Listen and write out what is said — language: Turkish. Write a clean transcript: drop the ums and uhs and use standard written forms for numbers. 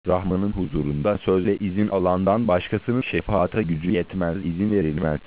Rahman'ın huzurunda sözle izin alandan başkasının şefaate gücü yetmez, izin verilmez.